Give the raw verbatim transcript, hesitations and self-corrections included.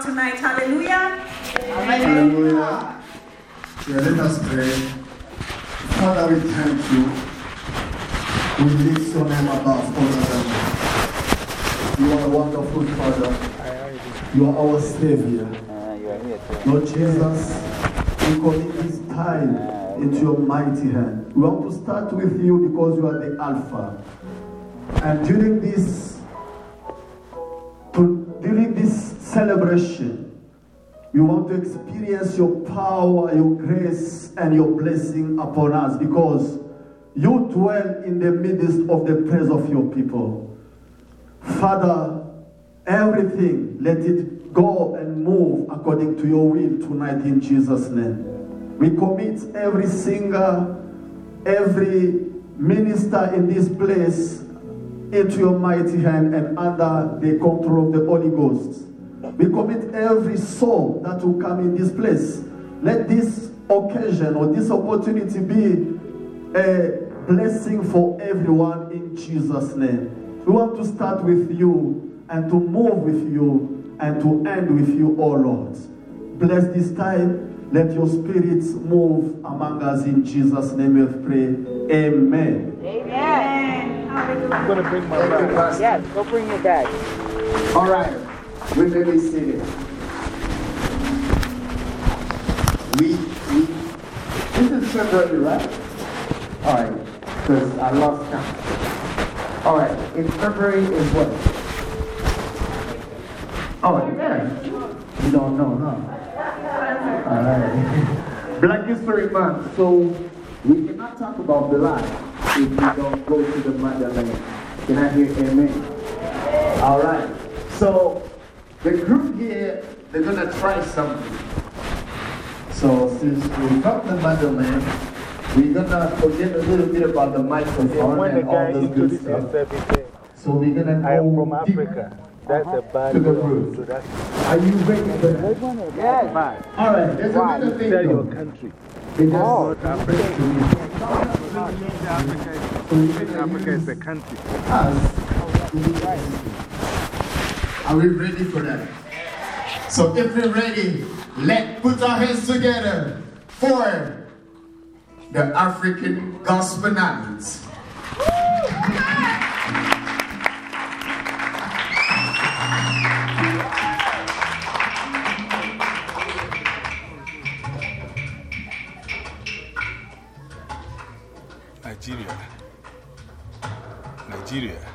out tonight. Hallelujah. Hallelujah. Yeah, let us pray. Father, we thank you. We lift your name above all other names. You are a wonderful Father. You are our Savior. Lord Jesus, we commit this time into your mighty hand. We want to start with you because you are the Alpha. And during this, to, during this celebration, we want to experience your power, your grace, and your blessing upon us because you dwell in the midst of the praise of your people. Father, everything, let it go and move according to your will tonight in Jesus' name. We commit every singer, every minister in this place into your mighty hand and under the control of the Holy Ghost. We commit every soul that will come in this place. Let this occasion or this opportunity be a blessing for everyone in Jesus' name. We want to start with you and to move with you and to end with you, oh Lord. Bless this time. Let your spirits move among us in Jesus' name we pray. Amen. Amen. I'm going to bring my bag. Yes, go bring your bag. All right. We may be seated. We, we, this is February, right? All right, because I lost count. All right, in February is what? Oh, yeah. You don't know, huh? All right. Black History Month. So we cannot talk about the life if we don't go to the motherland. Can I hear amen? All right. So the group here, they're going to try something. So since we got the motherland, we're going to forget a little bit about the microphone when and the guy all those good introduces stuff. everything. So we're going to I am go from deep Africa. That's a bad to the word. root. So that's Are you ready for that? yes. Bad. All right, there's Why? another thing Tell your though. country. Because Oh, Africa, Africa is a country. us, are we ready for that? So if we're ready, let's put our hands together for the African Gospel Nights. Nigeria. Nigeria.